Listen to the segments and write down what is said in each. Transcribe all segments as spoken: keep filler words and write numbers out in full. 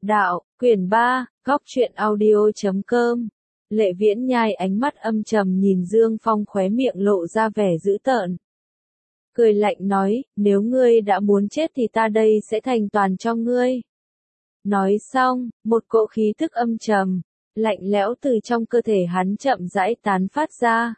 Đạo, quyển ba, góc truyện audio chấm com. Lệ Viễn Nhai ánh mắt âm trầm nhìn Dương Phong, khóe miệng lộ ra vẻ dữ tợn. Cười lạnh nói, nếu ngươi đã muốn chết thì ta đây sẽ thành toàn cho ngươi. Nói xong, một cỗ khí tức âm trầm, lạnh lẽo từ trong cơ thể hắn chậm rãi tán phát ra.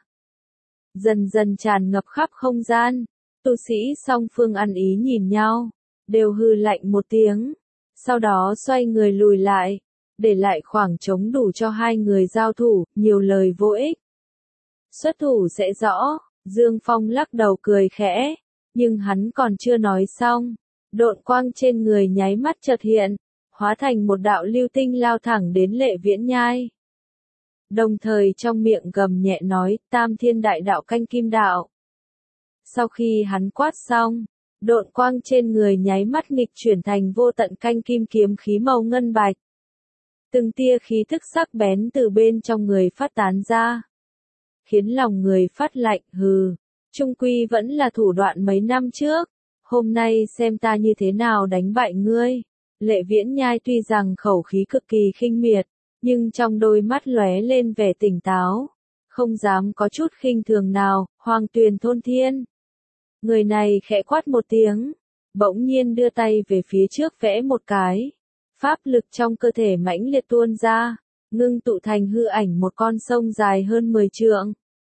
Dần dần tràn ngập khắp không gian, tu sĩ song phương ăn ý nhìn nhau, đều hừ lạnh một tiếng. Sau đó xoay người lùi lại, để lại khoảng trống đủ cho hai người giao thủ, nhiều lời vô ích. Xuất thủ sẽ rõ, Dương Phong lắc đầu cười khẽ, nhưng hắn còn chưa nói xong, độn quang trên người nháy mắt chợt hiện, hóa thành một đạo lưu tinh lao thẳng đến Lệ Viễn Nhai. Đồng thời trong miệng gầm nhẹ nói, Tam Thiên Đại Đạo Canh Kim Đạo. Sau khi hắn quát xong, độn quang trên người nháy mắt nghịch chuyển thành vô tận canh kim kiếm khí màu ngân bạch. Từng tia khí thức sắc bén từ bên trong người phát tán ra, khiến lòng người phát lạnh, hừ, chung quy vẫn là thủ đoạn mấy năm trước, hôm nay xem ta như thế nào đánh bại ngươi. Lệ Viễn Nhai tuy rằng khẩu khí cực kỳ khinh miệt, nhưng trong đôi mắt lóe lên vẻ tỉnh táo, không dám có chút khinh thường nào. Hoàng Tuyền Thôn Thiên. Người này khẽ quát một tiếng, bỗng nhiên đưa tay về phía trước vẽ một cái. Pháp lực trong cơ thể mãnh liệt tuôn ra, ngưng tụ thành hư ảnh một con sông dài hơn mười trượng.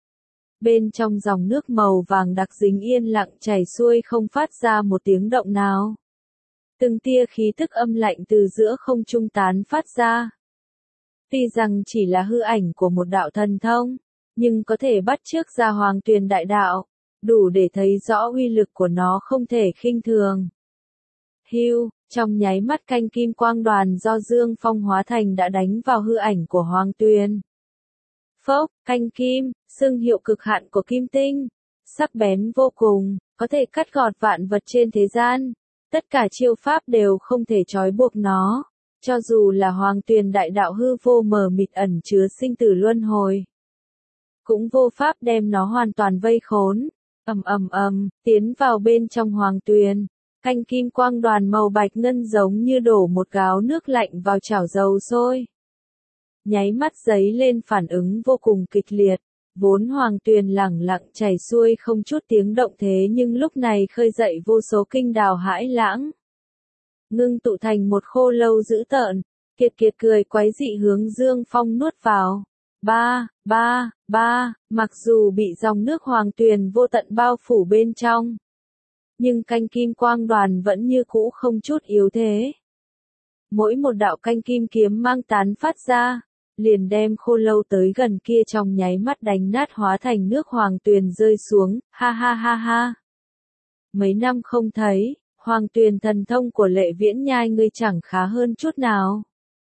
Bên trong dòng nước màu vàng đặc dính yên lặng chảy xuôi không phát ra một tiếng động nào. Từng tia khí tức âm lạnh từ giữa không trung tán phát ra. Tuy rằng chỉ là hư ảnh của một đạo thần thông, nhưng có thể bắt chước ra Hoàng Tuyền Đại Đạo, đủ để thấy rõ uy lực của nó không thể khinh thường. Hưu, trong nháy mắt canh kim quang đoàn do Dương Phong hóa thành đã đánh vào hư ảnh của Hoàng Tuyền. Phốc, canh kim, xưng hiệu cực hạn của kim tinh, sắc bén vô cùng, có thể cắt gọt vạn vật trên thế gian. Tất cả chiêu pháp đều không thể trói buộc nó, cho dù là Hoàng Tuyền Đại Đạo hư vô mờ mịt ẩn chứa sinh tử luân hồi, cũng vô pháp đem nó hoàn toàn vây khốn. Ầm ầm ầm, tiến vào bên trong Hoàng Tuyền, canh kim quang đoàn màu bạch ngân giống như đổ một gáo nước lạnh vào chảo dầu sôi. Nháy mắt giấy lên phản ứng vô cùng kịch liệt, vốn Hoàng Tuyền lẳng lặng chảy xuôi không chút tiếng động thế nhưng lúc này khơi dậy vô số kinh đào hãi lãng. Ngưng tụ thành một khô lâu dữ tợn, kiệt kiệt cười quái dị hướng Dương Phong nuốt vào. Ba, ba, ba, mặc dù bị dòng nước Hoàng Tuyền vô tận bao phủ bên trong, nhưng canh kim quang đoàn vẫn như cũ không chút yếu thế. Mỗi một đạo canh kim kiếm mang tán phát ra, liền đem khô lâu tới gần kia trong nháy mắt đánh nát hóa thành nước Hoàng Tuyền rơi xuống, ha ha ha ha. Mấy năm không thấy, Hoàng Tuyền thần thông của Lệ Viễn Nhai ngươi chẳng khá hơn chút nào.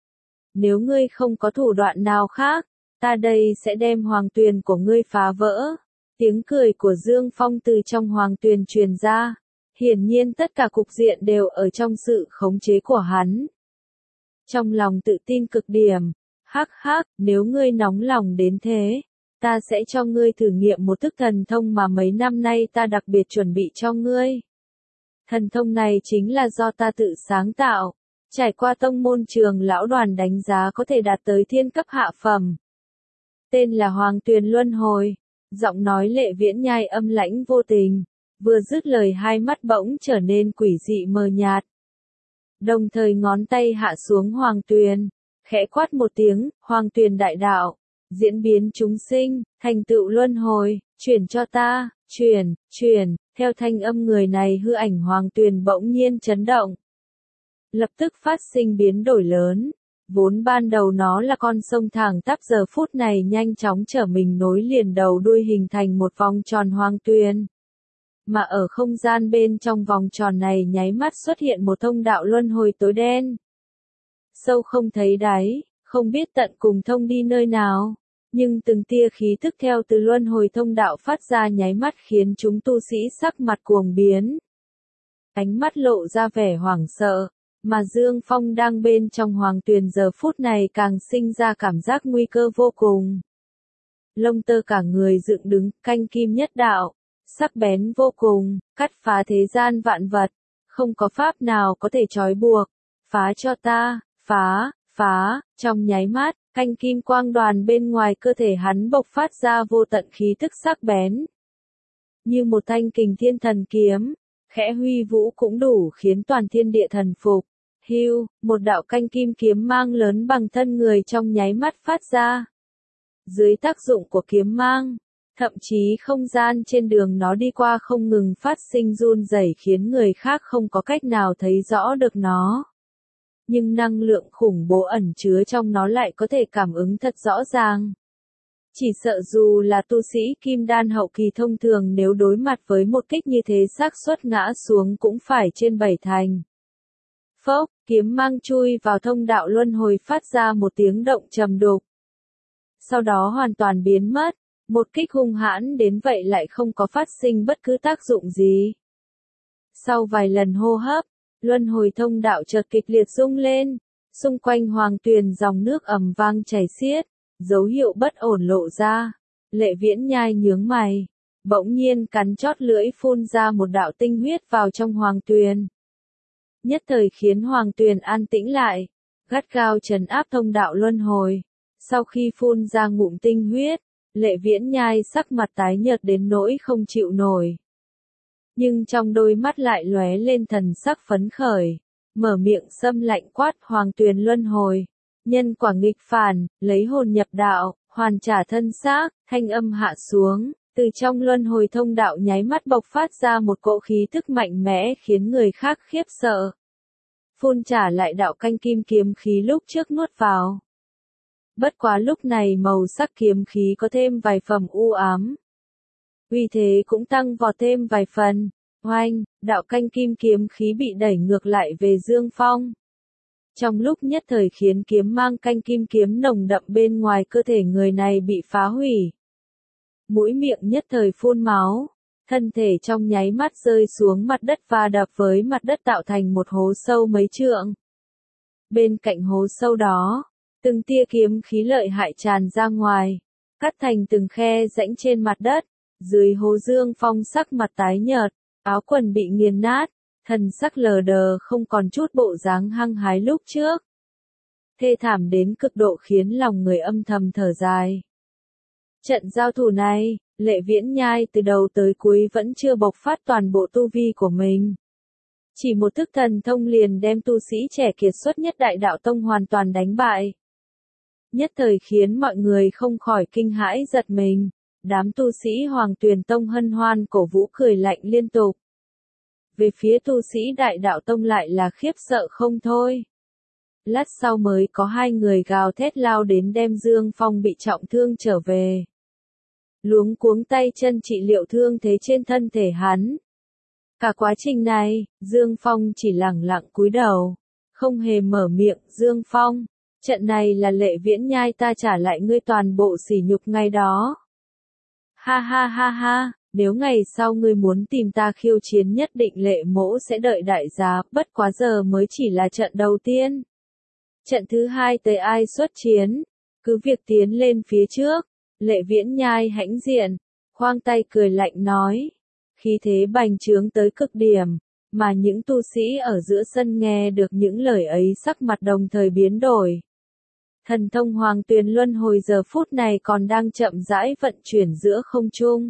Nếu ngươi không có thủ đoạn nào khác, ta đây sẽ đem Hoàng Tuyền của ngươi phá vỡ. Tiếng cười của Dương Phong từ trong Hoàng Tuyền truyền ra, hiển nhiên tất cả cục diện đều ở trong sự khống chế của hắn. Trong lòng tự tin cực điểm, hắc hắc, nếu ngươi nóng lòng đến thế, ta sẽ cho ngươi thử nghiệm một thức thần thông mà mấy năm nay ta đặc biệt chuẩn bị cho ngươi. Thần thông này chính là do ta tự sáng tạo, trải qua tông môn trường lão đoàn đánh giá có thể đạt tới thiên cấp hạ phẩm. Tên là Hoàng Tuyền Luân Hồi. Giọng nói Lệ Viễn Nhai âm lãnh vô tình, vừa dứt lời hai mắt bỗng trở nên quỷ dị mờ nhạt. Đồng thời ngón tay hạ xuống Hoàng Tuyền, khẽ quát một tiếng, Hoàng Tuyền Đại Đạo, diễn biến chúng sinh, thành tựu luân hồi, chuyển cho ta, chuyển, chuyển, theo thanh âm người này hư ảnh Hoàng Tuyền bỗng nhiên chấn động. Lập tức phát sinh biến đổi lớn. Vốn ban đầu nó là con sông thẳng tắp giờ phút này nhanh chóng trở mình nối liền đầu đuôi hình thành một vòng tròn Hoàng Tuyền. Mà ở không gian bên trong vòng tròn này nháy mắt xuất hiện một thông đạo luân hồi tối đen. Sâu không thấy đáy, không biết tận cùng thông đi nơi nào, nhưng từng tia khí tức theo từ luân hồi thông đạo phát ra nháy mắt khiến chúng tu sĩ sắc mặt cuồng biến. Ánh mắt lộ ra vẻ hoảng sợ. Mà Dương Phong đang bên trong Hoàng Tuyền giờ phút này càng sinh ra cảm giác nguy cơ vô cùng. Lông tơ cả người dựng đứng, canh kim nhất đạo, sắc bén vô cùng, cắt phá thế gian vạn vật, không có pháp nào có thể trói buộc, phá cho ta, phá, phá, trong nháy mắt, canh kim quang đoàn bên ngoài cơ thể hắn bộc phát ra vô tận khí tức sắc bén. Như một thanh kình thiên thần kiếm, khẽ huy vũ cũng đủ khiến toàn thiên địa thần phục. Hưu, một đạo canh kim kiếm mang lớn bằng thân người trong nháy mắt phát ra. Dưới tác dụng của kiếm mang, thậm chí không gian trên đường nó đi qua không ngừng phát sinh run rẩy khiến người khác không có cách nào thấy rõ được nó. Nhưng năng lượng khủng bố ẩn chứa trong nó lại có thể cảm ứng thật rõ ràng. Chỉ sợ dù là tu sĩ kim đan hậu kỳ thông thường nếu đối mặt với một kích như thế xác suất ngã xuống cũng phải trên bảy thành. Phốc, kiếm mang chui vào thông đạo luân hồi phát ra một tiếng động trầm đục. Sau đó hoàn toàn biến mất, một kích hung hãn đến vậy lại không có phát sinh bất cứ tác dụng gì. Sau vài lần hô hấp, luân hồi thông đạo chợt kịch liệt rung lên, xung quanh hoàng tuyền dòng nước ầm vang chảy xiết, dấu hiệu bất ổn lộ ra. Lệ Viễn Nhai nhướng mày, bỗng nhiên cắn chót lưỡi phun ra một đạo tinh huyết vào trong hoàng tuyền. Nhất thời khiến hoàng tuyền an tĩnh lại, gắt gao trấn áp thông đạo luân hồi. Sau khi phun ra ngụm tinh huyết, Lệ Viễn Nhai sắc mặt tái nhợt đến nỗi không chịu nổi. Nhưng trong đôi mắt lại lóe lên thần sắc phấn khởi, mở miệng xâm lạnh quát hoàng tuyền luân hồi. Nhân quả nghịch phản, lấy hồn nhập đạo, hoàn trả thân xác, thanh âm hạ xuống, từ trong luân hồi thông đạo nháy mắt bộc phát ra một cỗ khí thức mạnh mẽ khiến người khác khiếp sợ. Phun trả lại đạo canh kim kiếm khí lúc trước nuốt vào. Bất quá lúc này màu sắc kiếm khí có thêm vài phẩm u ám. Uy thế cũng tăng vọt thêm vài phần, oanh, đạo canh kim kiếm khí bị đẩy ngược lại về Dương Phong. Trong lúc nhất thời khiến kiếm mang canh kim kiếm nồng đậm bên ngoài cơ thể người này bị phá hủy. Mũi miệng nhất thời phun máu, thân thể trong nháy mắt rơi xuống mặt đất và đập với mặt đất tạo thành một hố sâu mấy trượng. Bên cạnh hố sâu đó, từng tia kiếm khí lợi hại tràn ra ngoài, cắt thành từng khe rãnh trên mặt đất, dưới hố Dương Phong sắc mặt tái nhợt, áo quần bị nghiền nát, thần sắc lờ đờ không còn chút bộ dáng hăng hái lúc trước. Thê thảm đến cực độ khiến lòng người âm thầm thở dài. Trận giao thủ này, Lệ Viễn Nhai từ đầu tới cuối vẫn chưa bộc phát toàn bộ tu vi của mình. Chỉ một thức thần thông liền đem tu sĩ trẻ kiệt xuất nhất Đại Đạo Tông hoàn toàn đánh bại. Nhất thời khiến mọi người không khỏi kinh hãi giật mình, đám tu sĩ Hoàng Tuyền Tông hân hoan cổ vũ cười lạnh liên tục. Về phía tu sĩ Đại Đạo Tông lại là khiếp sợ không thôi. Lát sau mới có hai người gào thét lao đến đem Dương Phong bị trọng thương trở về. Luống cuống tay chân trị liệu thương thế trên thân thể hắn. Cả quá trình này, Dương Phong chỉ lẳng lặng cúi đầu, không hề mở miệng. Dương Phong, trận này là Lệ Viễn Nhai ta trả lại ngươi toàn bộ sỉ nhục ngày đó. Ha ha ha ha, nếu ngày sau ngươi muốn tìm ta khiêu chiến nhất định Lệ mỗ sẽ đợi đại giá, bất quá giờ mới chỉ là trận đầu tiên. Trận thứ hai tới ai xuất chiến, cứ việc tiến lên phía trước. Lệ Viễn Nhai hãnh diện, khoang tay cười lạnh nói, khí thế bành trướng tới cực điểm, mà những tu sĩ ở giữa sân nghe được những lời ấy sắc mặt đồng thời biến đổi. Thần thông Hoàng Tuyền luân hồi giờ phút này còn đang chậm rãi vận chuyển giữa không trung.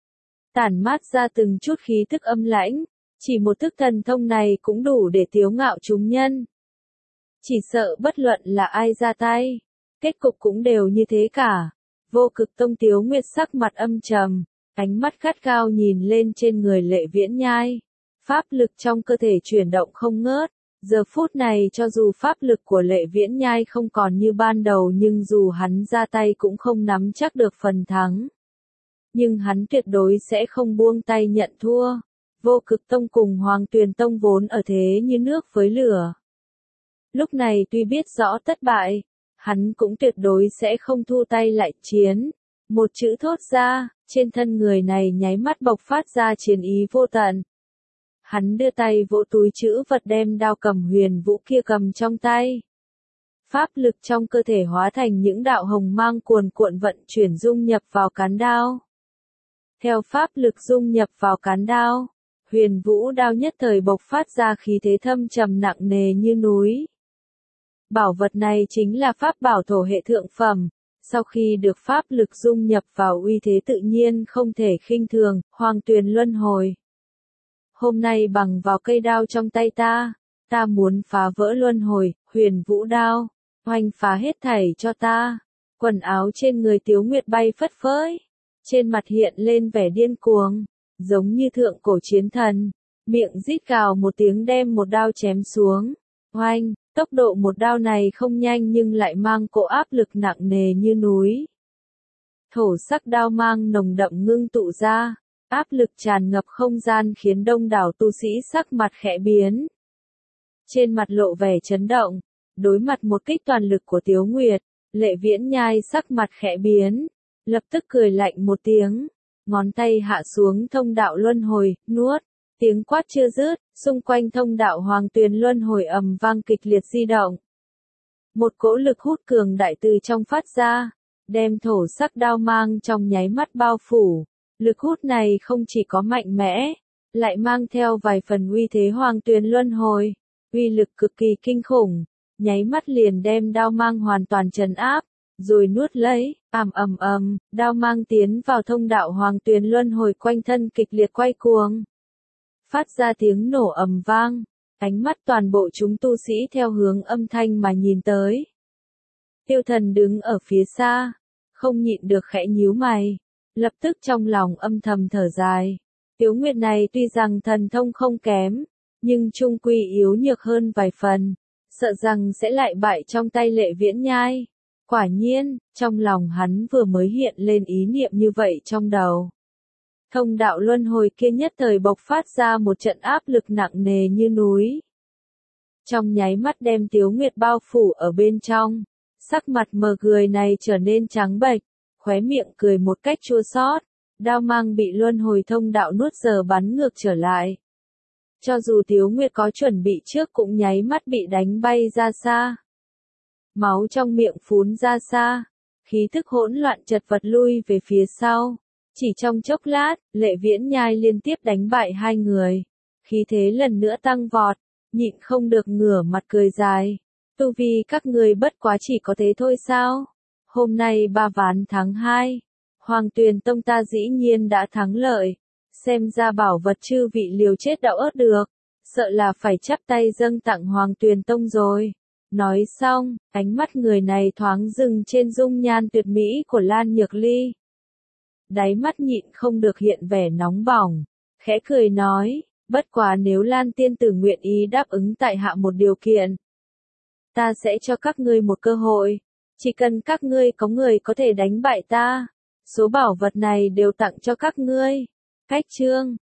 Tản mát ra từng chút khí tức âm lãnh, chỉ một thức thần thông này cũng đủ để tiếu ngạo chúng nhân. Chỉ sợ bất luận là ai ra tay, kết cục cũng đều như thế cả. Vô Cực Tông Tiếu Nguyệt sắc mặt âm trầm, ánh mắt gắt gao nhìn lên trên người Lệ Viễn Nhai. Pháp lực trong cơ thể chuyển động không ngớt, giờ phút này cho dù pháp lực của Lệ Viễn Nhai không còn như ban đầu nhưng dù hắn ra tay cũng không nắm chắc được phần thắng. Nhưng hắn tuyệt đối sẽ không buông tay nhận thua. Vô Cực Tông cùng Hoàng Tuyền Tông vốn ở thế như nước với lửa. Lúc này tuy biết rõ thất bại, hắn cũng tuyệt đối sẽ không thu tay lại chiến. Một chữ thốt ra, trên thân người này nháy mắt bộc phát ra chiến ý vô tận. Hắn đưa tay vỗ túi chữ vật đem đao cầm huyền vũ kia cầm trong tay. Pháp lực trong cơ thể hóa thành những đạo hồng mang cuồn cuộn vận chuyển dung nhập vào cán đao. Theo pháp lực dung nhập vào cán đao, huyền vũ đao nhất thời bộc phát ra khí thế thâm trầm nặng nề như núi. Bảo vật này chính là pháp bảo thổ hệ thượng phẩm. Sau khi được pháp lực dung nhập vào uy thế tự nhiên không thể khinh thường, Hoàng Tuyền luân hồi. Hôm nay bằng vào cây đao trong tay ta, ta muốn phá vỡ luân hồi, huyền vũ đao, oanh phá hết thảy cho ta. Quần áo trên người Tiếu Nguyệt bay phất phới, trên mặt hiện lên vẻ điên cuồng, giống như thượng cổ chiến thần, miệng rít gào một tiếng đem một đao chém xuống. Oanh, tốc độ một đao này không nhanh nhưng lại mang cỗ áp lực nặng nề như núi. Thổ sắc đao mang nồng đậm ngưng tụ ra, áp lực tràn ngập không gian khiến đông đảo tu sĩ sắc mặt khẽ biến. Trên mặt lộ vẻ chấn động, đối mặt một kích toàn lực của Tiếu Nguyệt, Lệ Viễn Nhai sắc mặt khẽ biến, lập tức cười lạnh một tiếng, ngón tay hạ xuống thông đạo luân hồi, nuốt. Tiếng quát chưa dứt, xung quanh thông đạo Hoàng Tuyền luân hồi ầm vang kịch liệt di động. Một cỗ lực hút cường đại từ trong phát ra, đem thổ sắc đao mang trong nháy mắt bao phủ. Lực hút này không chỉ có mạnh mẽ, lại mang theo vài phần uy thế Hoàng Tuyền luân hồi, uy lực cực kỳ kinh khủng, nháy mắt liền đem đao mang hoàn toàn trấn áp, rồi nuốt lấy, ầm ầm ầm, đao mang tiến vào thông đạo Hoàng Tuyền luân hồi quanh thân kịch liệt quay cuồng. Phát ra tiếng nổ ầm vang, ánh mắt toàn bộ chúng tu sĩ theo hướng âm thanh mà nhìn tới. Tiêu Thần đứng ở phía xa, không nhịn được khẽ nhíu mày, lập tức trong lòng âm thầm thở dài. Tiếu Nguyệt này tuy rằng thần thông không kém, nhưng trung quy yếu nhược hơn vài phần, sợ rằng sẽ lại bại trong tay Lệ Viễn Nhai. Quả nhiên, trong lòng hắn vừa mới hiện lên ý niệm như vậy trong đầu. Thông đạo luân hồi kia nhất thời bộc phát ra một trận áp lực nặng nề như núi. Trong nháy mắt đem Tiếu Nguyệt bao phủ ở bên trong, sắc mặt mờ người này trở nên trắng bệch, khóe miệng cười một cách chua xót, đao mang bị luân hồi thông đạo nuốt giờ bắn ngược trở lại. Cho dù Tiếu Nguyệt có chuẩn bị trước cũng nháy mắt bị đánh bay ra xa. Máu trong miệng phún ra xa, khí thức hỗn loạn chật vật lui về phía sau. Chỉ trong chốc lát, Lệ Viễn Nhai liên tiếp đánh bại hai người. Khí thế lần nữa tăng vọt, nhịn không được ngửa mặt cười dài. Tu vi các người bất quá chỉ có thế thôi sao? Hôm nay ba ván thắng hai. Hoàng Tuyền Tông ta dĩ nhiên đã thắng lợi. Xem ra bảo vật chư vị liều chết đau ớt được. Sợ là phải chắp tay dâng tặng Hoàng Tuyền Tông rồi. Nói xong, ánh mắt người này thoáng dừng trên dung nhan tuyệt mỹ của Lan Nhược Ly. Đáy mắt nhịn không được hiện vẻ nóng bỏng, khẽ cười nói, bất quá nếu Lan tiên tử nguyện ý đáp ứng tại hạ một điều kiện, ta sẽ cho các ngươi một cơ hội, chỉ cần các ngươi có người có thể đánh bại ta, số bảo vật này đều tặng cho các ngươi. Cách chương